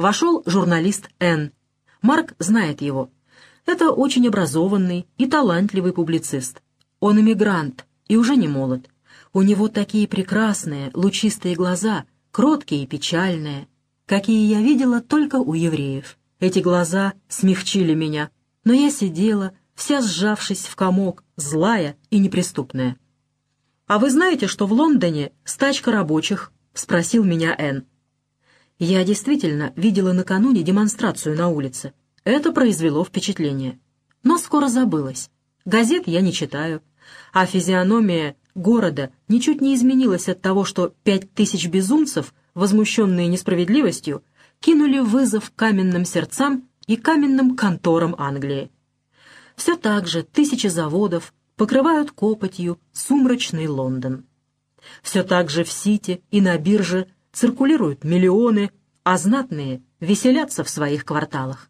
вошел журналист Н. Марк знает его. Это очень образованный и талантливый публицист. Он эмигрант и уже не молод. У него такие прекрасные, лучистые глаза, кроткие и печальные, какие я видела только у евреев. Эти глаза смягчили меня, но я сидела, вся сжавшись в комок, злая и неприступная. «А вы знаете, что в Лондоне стачка рабочих?» — спросил меня Н. Я действительно видела накануне демонстрацию на улице. Это произвело впечатление. Но скоро забылось. Газет я не читаю, а физиономия города ничуть не изменилась от того, что 5000 безумцев, возмущенные несправедливостью, кинули вызов каменным сердцам и каменным конторам Англии. Все так же тысячи заводов покрывают копотью сумрачный Лондон. Все так же в Сити и на бирже циркулируют миллионы, а знатные веселятся в своих кварталах.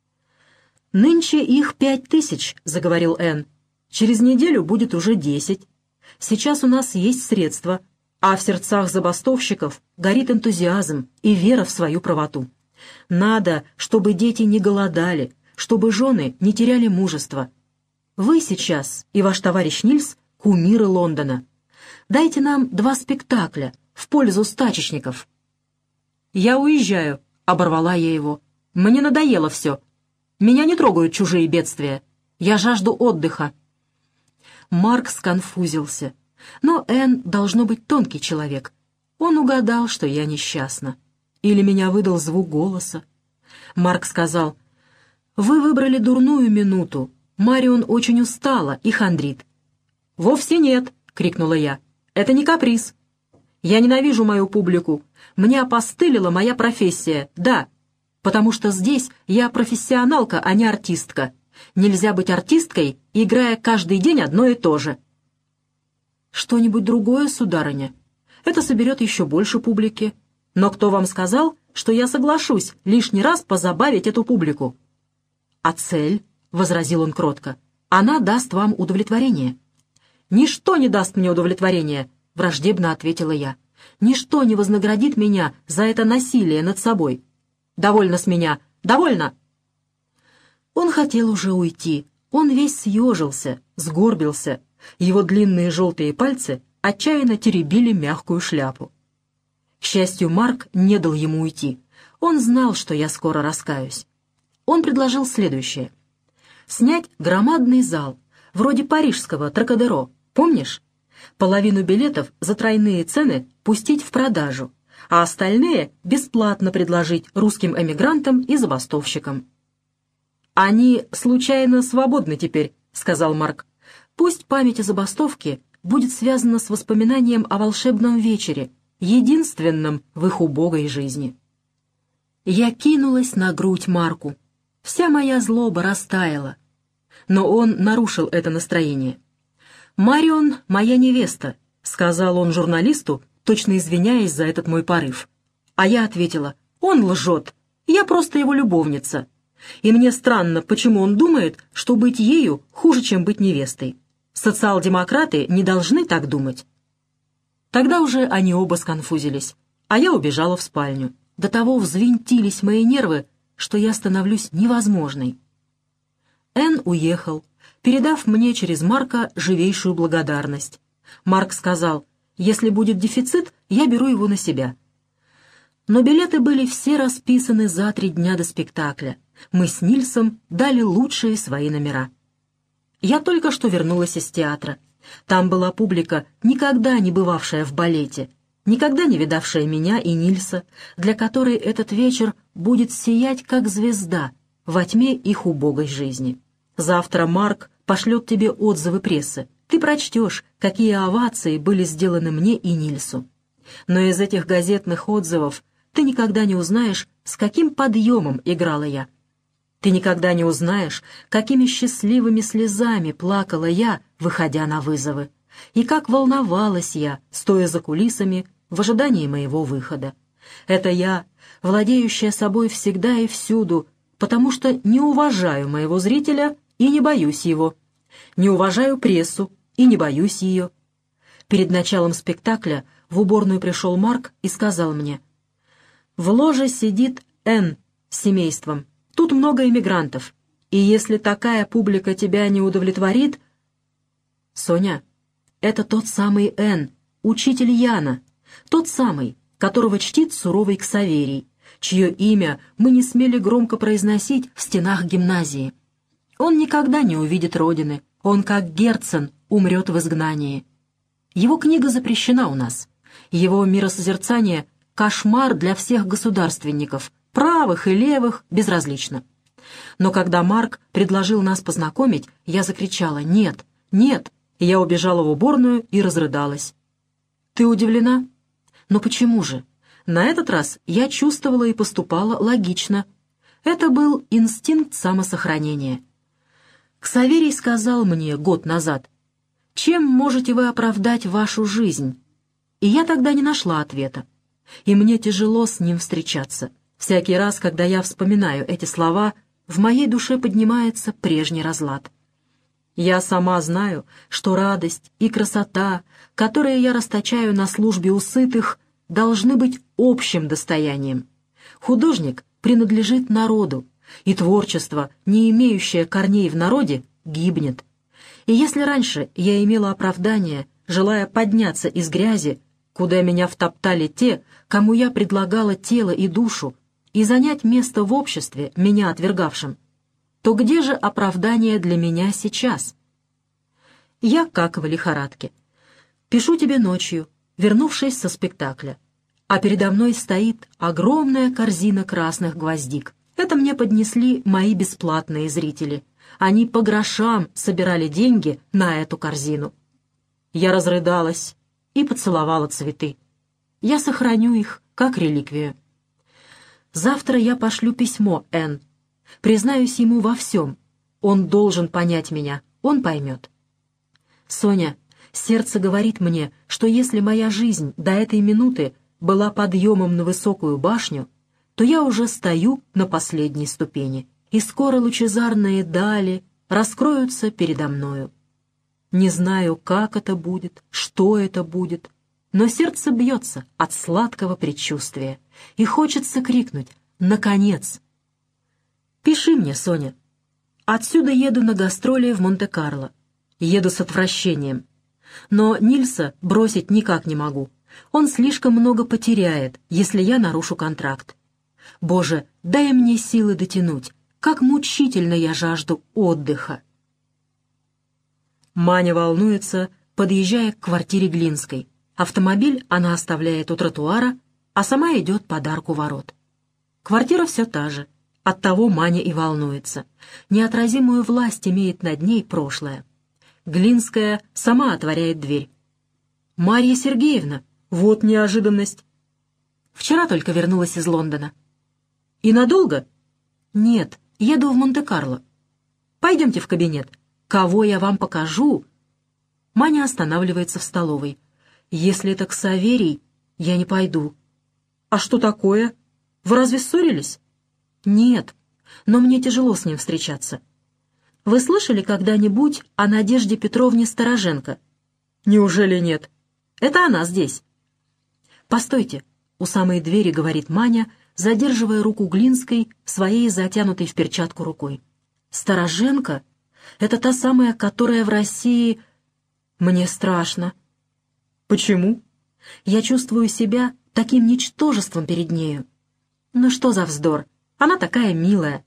«Нынче их 5000, — заговорил Н. Через неделю будет уже 10. Сейчас у нас есть средства, а в сердцах забастовщиков горит энтузиазм и вера в свою правоту. Надо, чтобы дети не голодали, чтобы жены не теряли мужество. Вы сейчас и ваш товарищ Нильс — кумиры Лондона. Дайте нам 2 спектакля в пользу стачечников». «Я уезжаю», — оборвала я его. «Мне надоело все. Меня не трогают чужие бедствия. Я жажду отдыха». Марк сконфузился. Но Энн должно быть тонкий человек. Он угадал, что я несчастна. Или меня выдал звук голоса. Марк сказал: «Вы выбрали дурную минуту. Марион очень устала и хандрит». «Вовсе нет», — крикнула я. «Это не каприз. Я ненавижу мою публику. Мне опостылила моя профессия, да, потому что здесь я профессионалка, а не артистка. Нельзя быть артисткой, играя каждый день одно и то же». «Что-нибудь другое, сударыня? Это соберет еще больше публики. Но кто вам сказал, что я соглашусь лишний раз позабавить эту публику?» «А цель?» — возразил он кротко. «Она даст вам удовлетворение». «Ничто не даст мне удовлетворения», — враждебно ответила я. «Ничто не вознаградит меня за это насилие над собой. Довольно с меня, довольно!» Он хотел уже уйти. Он весь съежился, сгорбился. Его длинные желтые пальцы отчаянно теребили мягкую шляпу. К счастью, Марк не дал ему уйти. Он знал, что я скоро раскаюсь. Он предложил следующее. Снять громадный зал, вроде парижского Трокадеро, помнишь? Половину билетов за тройные цены пустить в продажу, а остальные бесплатно предложить русским эмигрантам и забастовщикам. «Они, случайно, свободны теперь», — сказал Марк. «Пусть память о забастовке будет связана с воспоминанием о волшебном вечере, единственном в их убогой жизни». Я кинулась на грудь Марку. Вся моя злоба растаяла. Но он нарушил это настроение. «Марион — моя невеста», — сказал он журналисту, точно извиняясь за этот мой порыв. А я ответила: «Он лжет, я просто его любовница. И мне странно, почему он думает, что быть ею хуже, чем быть невестой. Социал-демократы не должны так думать». Тогда уже они оба сконфузились, а я убежала в спальню. До того взвинтились мои нервы, что я становлюсь невозможной. Энн уехал, передав мне через Марка живейшую благодарность. Марк сказал: «Если будет дефицит, я беру его на себя». Но билеты были все расписаны за 3 дня до спектакля. Мы с Нильсом дали лучшие свои номера. Я только что вернулась из театра. Там была публика, никогда не бывавшая в балете, никогда не видавшая меня и Нильса, для которой этот вечер будет сиять, как звезда, во тьме их убогой жизни. Завтра Марк пошлет тебе отзывы прессы. Ты прочтешь, какие овации были сделаны мне и Нильсу. Но из этих газетных отзывов ты никогда не узнаешь, с каким подъемом играла я. Ты никогда не узнаешь, какими счастливыми слезами плакала я, выходя на вызовы, и как волновалась я, стоя за кулисами, в ожидании моего выхода. Это я, владеющая собой всегда и всюду, потому что не уважаю моего зрителя и не боюсь его, не уважаю прессу и не боюсь ее. Перед началом спектакля в уборную пришел Марк и сказал мне: «В ложе сидит Н с семейством. Тут много эмигрантов. И если такая публика тебя не удовлетворит... Соня, это тот самый Н, учитель Яна, тот самый, которого чтит суровый Ксаверий, чье имя мы не смели громко произносить в стенах гимназии. Он никогда не увидит родины, он, как Герцен, умрет в изгнании. Его книга запрещена у нас. Его миросозерцание — кошмар для всех государственников, правых и левых, безразлично. Но когда Марк предложил нас познакомить, я закричала «Нет, нет!» Я убежала в уборную и разрыдалась. «Ты удивлена?» «Но почему же? На этот раз я чувствовала и поступала логично. Это был инстинкт самосохранения. Ксаверий сказал мне год назад: «Чем можете вы оправдать вашу жизнь?» И я тогда не нашла ответа. И мне тяжело с ним встречаться. Всякий раз, когда я вспоминаю эти слова, в моей душе поднимается прежний разлад. Я сама знаю, что радость и красота, которые я расточаю на службе у сытых, должны быть общим достоянием. Художник принадлежит народу, и творчество, не имеющее корней в народе, гибнет. И если раньше я имела оправдание, желая подняться из грязи, куда меня втоптали те, кому я предлагала тело и душу, и занять место в обществе, меня отвергавшим, то где же оправдание для меня сейчас? Я как в лихорадке. Пишу тебе ночью, вернувшись со спектакля, а передо мной стоит огромная корзина красных гвоздик. Это мне поднесли мои бесплатные зрители. Они по грошам собирали деньги на эту корзину. Я разрыдалась и поцеловала цветы. Я сохраню их как реликвию. Завтра я пошлю письмо Н. Признаюсь ему во всем. Он должен понять меня, он поймет. Соня, сердце говорит мне, что если моя жизнь до этой минуты была подъемом на высокую башню, то я уже стою на последней ступени, и скоро лучезарные дали раскроются передо мною. Не знаю, как это будет, что это будет, но сердце бьется от сладкого предчувствия, и хочется крикнуть «Наконец!». Пиши мне, Соня. Отсюда еду на гастроли в Монте-Карло. Еду с отвращением. Но Нильса бросить никак не могу. Он слишком много потеряет, если я нарушу контракт. Боже, дай мне силы дотянуть. Как мучительно я жажду отдыха. Маня волнуется, подъезжая к квартире Глинской. Автомобиль она оставляет у тротуара, а сама идет под арку ворот. Квартира все та же. Оттого Маня и волнуется. Неотразимую власть имеет над ней прошлое. Глинская сама отворяет дверь. «Марья Сергеевна, вот неожиданность. Вчера только вернулась из Лондона». «И надолго?» «Нет, еду в Монте-Карло. Пойдемте в кабинет. Кого я вам покажу?» Маня останавливается в столовой. «Если это Ксаверий, я не пойду». «А что такое? Вы разве ссорились?» «Нет, но мне тяжело с ним встречаться». «Вы слышали когда-нибудь о Надежде Петровне Староженко?» «Неужели нет? Это она здесь». «Постойте», — у самой двери говорит Маня, задерживая руку Глинской своей затянутой в перчатку рукой. «Староженко? Это та самая, которая в России...» «Мне страшно». «Почему?» «Я чувствую себя таким ничтожеством перед нею». «Ну что за вздор? Она такая милая».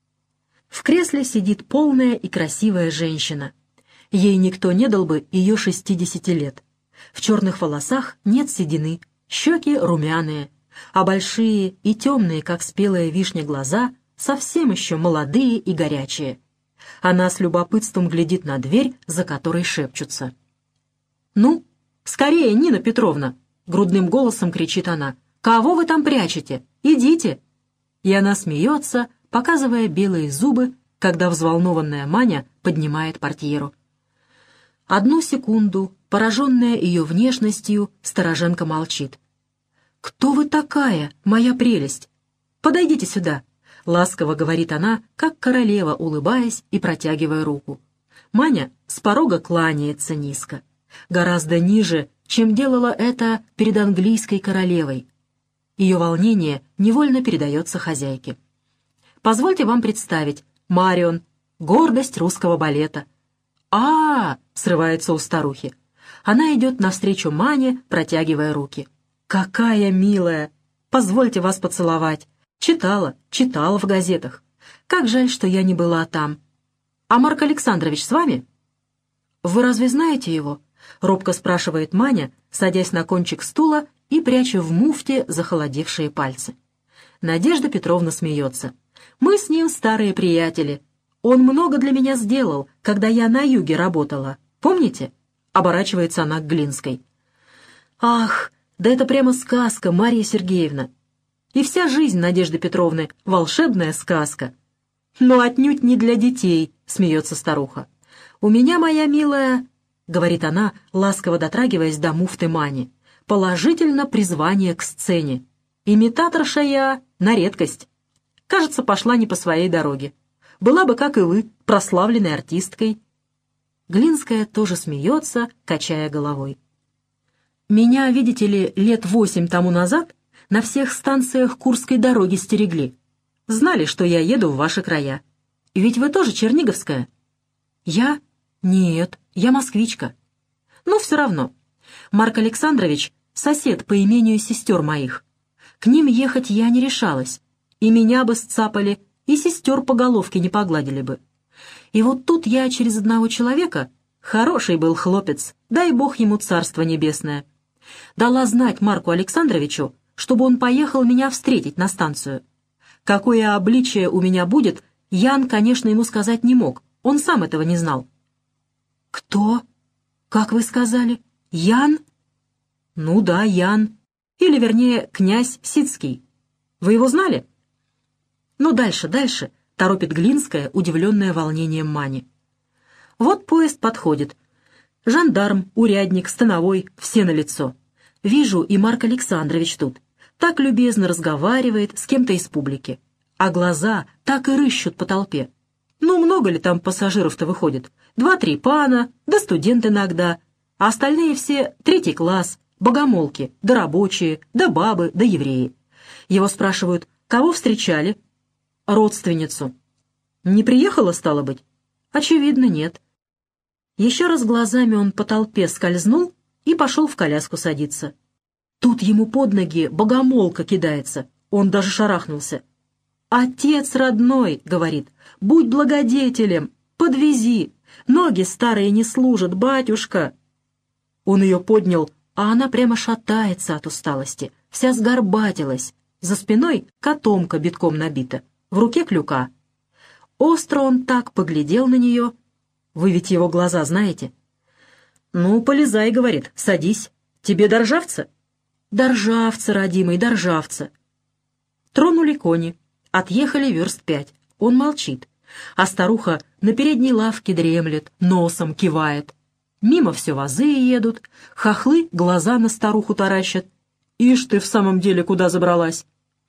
В кресле сидит полная и красивая женщина. Ей никто не дал бы ее 60 лет. В черных волосах нет седины, щеки румяные, а большие и темные, как спелая вишня, глаза совсем еще молодые и горячие. Она с любопытством глядит на дверь, за которой шепчутся. «Ну, скорее, Нина Петровна!» — грудным голосом кричит она. «Кого вы там прячете? Идите!» И она смеется, показывая белые зубы, когда взволнованная Маня поднимает портьеру. Одну секунду, пораженная ее внешностью, Староженко молчит. «Кто вы такая, моя прелесть? Подойдите сюда!» — ласково говорит она, как королева, улыбаясь и протягивая руку. Маня с порога кланяется низко, гораздо ниже, чем делала это перед английской королевой. Ее волнение невольно передается хозяйке. Позвольте вам представить, Марион, гордость русского балета. Срывается у старухи. Она идет навстречу Мане, протягивая руки. «Какая милая! Позвольте вас поцеловать. Читала в газетах. Как жаль, что я не была там. А Марк Александрович с вами?» «Вы разве знаете его?» — робко спрашивает Маня, садясь на кончик стула и пряча в муфте захолодевшие пальцы. Надежда Петровна смеется. «Мы с ним старые приятели. Он много для меня сделал, когда я на юге работала. Помните?» — оборачивается она к Глинской. «Ах, да это прямо сказка, Марья Сергеевна. И вся жизнь Надежды Петровны — волшебная сказка. Но отнюдь не для детей», — смеется старуха. «У меня, моя милая, — говорит она, ласково дотрагиваясь до муфты Мани, — положительно призвание к сцене. Имитаторша я на редкость. Кажется, пошла не по своей дороге. Была бы, как и вы, прославленной артисткой». Глинская тоже смеется, качая головой. «Меня, видите ли, лет 8 тому назад на всех станциях Курской дороги стерегли. Знали, что я еду в ваши края. Ведь вы тоже черниговская?» «Я? Нет, я москвичка». «Ну, все равно. Марк Александрович — сосед по имению сестер моих. К ним ехать я не решалась. И меня бы сцапали, и сестер по головке не погладили бы. И вот тут я через одного человека, хороший был хлопец, дай бог ему царство небесное, дала знать Марку Александровичу, чтобы он поехал меня встретить на станцию. Какое обличие у меня будет, Ян, конечно, ему сказать не мог, он сам этого не знал». «Кто? Как вы сказали? Ян?» «Ну да, Ян. Или, вернее, князь Сицкий. Вы его знали?» «Ну, дальше», — торопит Глинская, удивленная волнением Мани. Вот поезд подходит. Жандарм, урядник, становой, все налицо. Вижу, и Марк Александрович тут. Так любезно разговаривает с кем-то из публики. А глаза так и рыщут по толпе. Ну, много ли там пассажиров-то выходит? 2-3 пана, да студент иногда. А остальные все 3-й класс, богомолки, да рабочие, да бабы, да евреи. Его спрашивают, кого встречали? Родственницу. Не приехала, стало быть? Очевидно, нет. Еще раз глазами он по толпе скользнул и пошел в коляску садиться. Тут ему под ноги богомолка кидается. Он даже шарахнулся. «Отец родной, — говорит, — будь благодетелем, подвези. Ноги старые не служат, батюшка». Он ее поднял, а она прямо шатается от усталости, вся сгорбатилась. За спиной котомка битком набита, в руке клюка. Остро он так поглядел на нее. Вы ведь его глаза знаете? «Ну, полезай, — говорит, — садись. Тебе до Ржавца?» «До Ржавца, родимый, до Ржавца». Тронули кони, отъехали верст 5. Он молчит, а старуха на передней лавке дремлет, носом кивает. Мимо все вазы едут, хохлы глаза на старуху таращат. «Ишь ты в самом деле куда забралась?»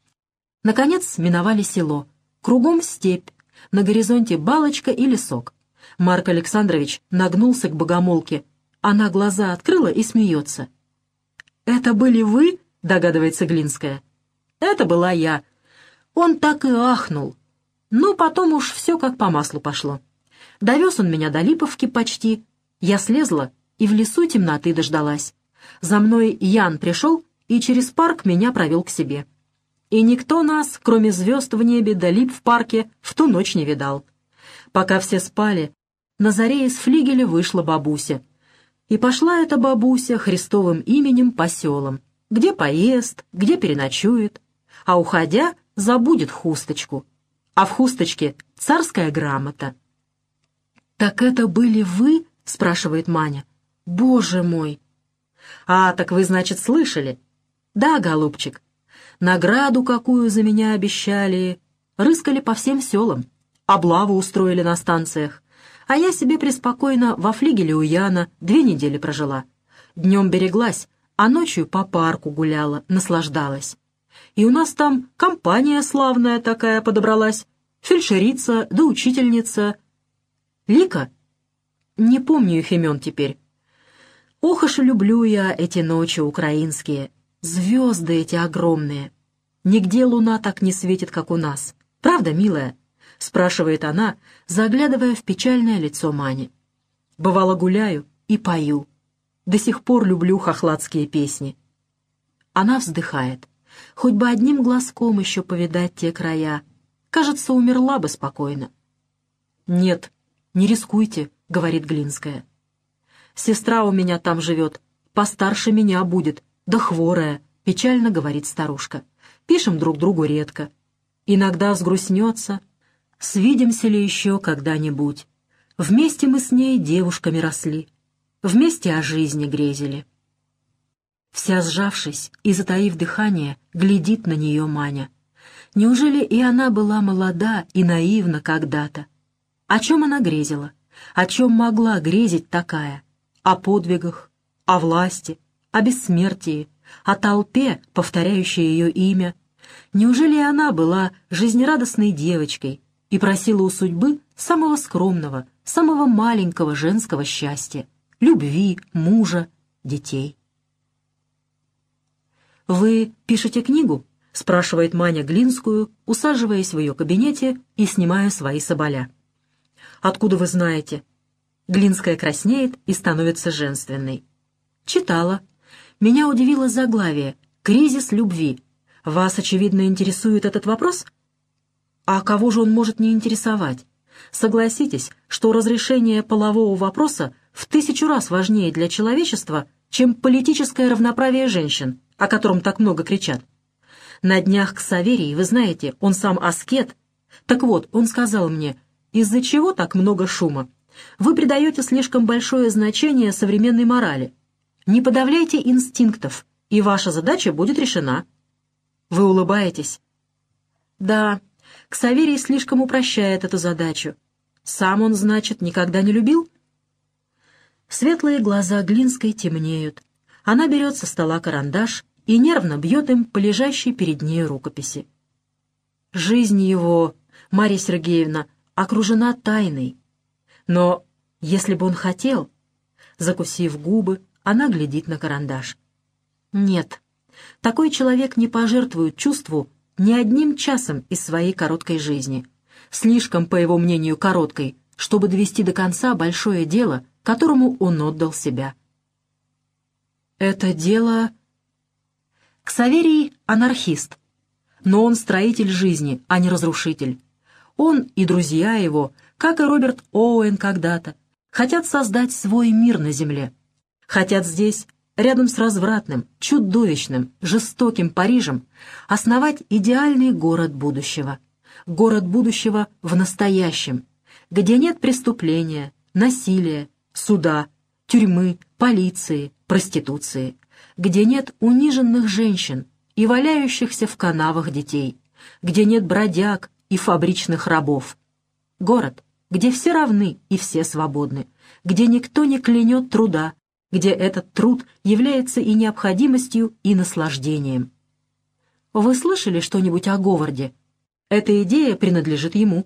Наконец миновали село. Кругом степь, на горизонте балочка и лесок. Марк Александрович нагнулся к богомолке. Она глаза открыла и смеется. «Это были вы?» — догадывается Глинская. «Это была я». Он так и ахнул. Ну, потом уж все как по маслу пошло. Довез он меня до Липовки почти. Я слезла и в лесу темноты дождалась. За мной Ян пришел и через парк меня провел к себе. И никто нас, кроме звезд в небе да лип в парке, в ту ночь не видал. Пока все спали, на заре из флигеля вышла бабуся. И пошла эта бабуся Христовым именем по селам, где поест, где переночует, а уходя забудет хусточку, а в хусточке царская грамота. «Так это были вы?» — спрашивает Маня. «Боже мой!» «А, так вы, значит, слышали?» «Да, голубчик. Награду какую за меня обещали. Рыскали по всем селам, облаву устроили на станциях. А я себе преспокойно во флигеле у Яна 2 недели прожила. Днем береглась, а ночью по парку гуляла, наслаждалась. И у нас там компания славная такая подобралась. Фельдшерица да учительница. Лика? Не помню их имен теперь. Ох уж и люблю я эти ночи украинские. Звезды эти огромные. Нигде луна так не светит, как у нас. Правда, милая?» — спрашивает она, заглядывая в печальное лицо Мани. «Бывало, гуляю и пою. До сих пор люблю хохладские песни». Она вздыхает. Хоть бы одним глазком еще повидать те края. Кажется, умерла бы спокойно. «Нет, не рискуйте», — говорит Глинская. «Сестра у меня там живет, постарше меня будет, да хворая», — печально говорит старушка. «Пишем друг другу редко. Иногда взгрустнется. Свидимся ли еще когда-нибудь? Вместе мы с ней девушками росли, вместе о жизни грезили». Вся сжавшись и затаив дыхание, глядит на нее Маня. Неужели и она была молода и наивна когда-то? О чем она грезила? О чем могла грезить такая? О подвигах, о власти, о бессмертии, о толпе, повторяющей ее имя. Неужели и она была жизнерадостной девочкой и просила у судьбы самого скромного, самого маленького женского счастья, любви, мужа, детей? «Вы пишете книгу?» — спрашивает Маня Глинскую, усаживаясь в ее кабинете и снимая свои соболя. «Откуда вы знаете?» Глинская краснеет и становится женственной. «Читала. Меня удивило заглавие «Кризис любви». Вас, очевидно, интересует этот вопрос? А кого же он может не интересовать? Согласитесь, что разрешение полового вопроса в 1000 раз важнее для человечества, чем политическое равноправие женщин, о котором так много кричат. На днях Ксаверий, вы знаете, он сам аскет. Так вот, он сказал мне: из-за чего так много шума? Вы придаете слишком большое значение современной морали. Не подавляйте инстинктов, и ваша задача будет решена. Вы улыбаетесь. Да, Ксаверий слишком упрощает эту задачу. Сам он, значит, никогда не любил? Светлые глаза Глинской темнеют. Она берет со стола карандаш и нервно бьет им по лежащей перед ней рукописи. Жизнь его, Марья Сергеевна, окружена тайной. Но если бы он хотел... Закусив губы, она глядит на карандаш. Нет, такой человек не пожертвует чувству ни одним часом из своей короткой жизни. Слишком, по его мнению, короткой, чтобы довести до конца большое дело, которому он отдал себя. Это дело... Ксаверий — анархист, но он строитель жизни, а не разрушитель. Он и друзья его, как и Роберт Оуэн когда-то, хотят создать свой мир на земле. Хотят здесь, рядом с развратным, чудовищным, жестоким Парижем, основать идеальный город будущего. Город будущего в настоящем, где нет преступления, насилия, суда, тюрьмы, полиции, проституции, где нет униженных женщин и валяющихся в канавах детей, где нет бродяг и фабричных рабов. Город, где все равны и все свободны, где никто не клянет труда, где этот труд является и необходимостью, и наслаждением. Вы слышали что-нибудь о Говарде? Эта идея принадлежит ему.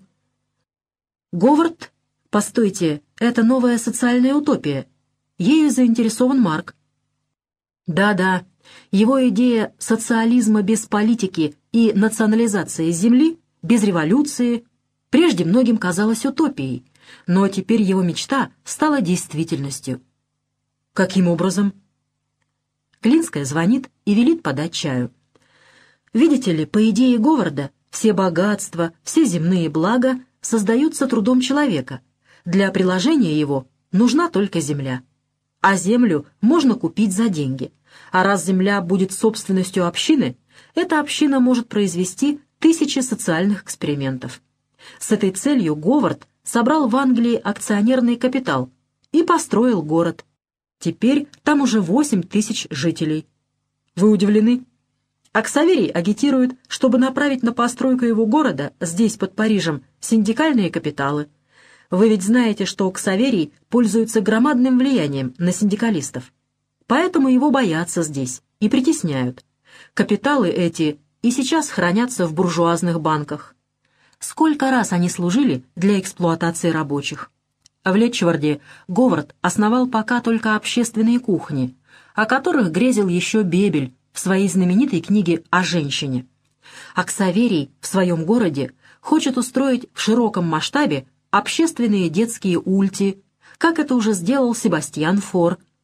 Говард, постойте, это новая социальная утопия. Ею заинтересован Марк. Да-да, его идея социализма без политики и национализации земли, без революции, прежде многим казалась утопией, но теперь его мечта стала действительностью. Каким образом? Глинская звонит и велит подать чаю. Видите ли, по идее Говарда, все богатства, все земные блага создаются трудом человека. Для приложения его нужна только земля. А землю можно купить за деньги. А раз земля будет собственностью общины, эта община может произвести тысячи социальных экспериментов. С этой целью Говард собрал в Англии акционерный капитал и построил город. Теперь там уже 8000 жителей. Вы удивлены? А Ксаверий агитирует, чтобы направить на постройку его города, здесь, под Парижем, синдикальные капиталы. Вы ведь знаете, что Ксаверий пользуется громадным влиянием на синдикалистов. Поэтому его боятся здесь и притесняют. Капиталы эти и сейчас хранятся в буржуазных банках. Сколько раз они служили для эксплуатации рабочих? В Летчварде Говард основал пока только общественные кухни, о которых грезил еще Бебель в своей знаменитой книге о женщине. А Ксаверий в своем городе хочет устроить в широком масштабе общественные детские ульти, как это уже сделал Себастьян Фор,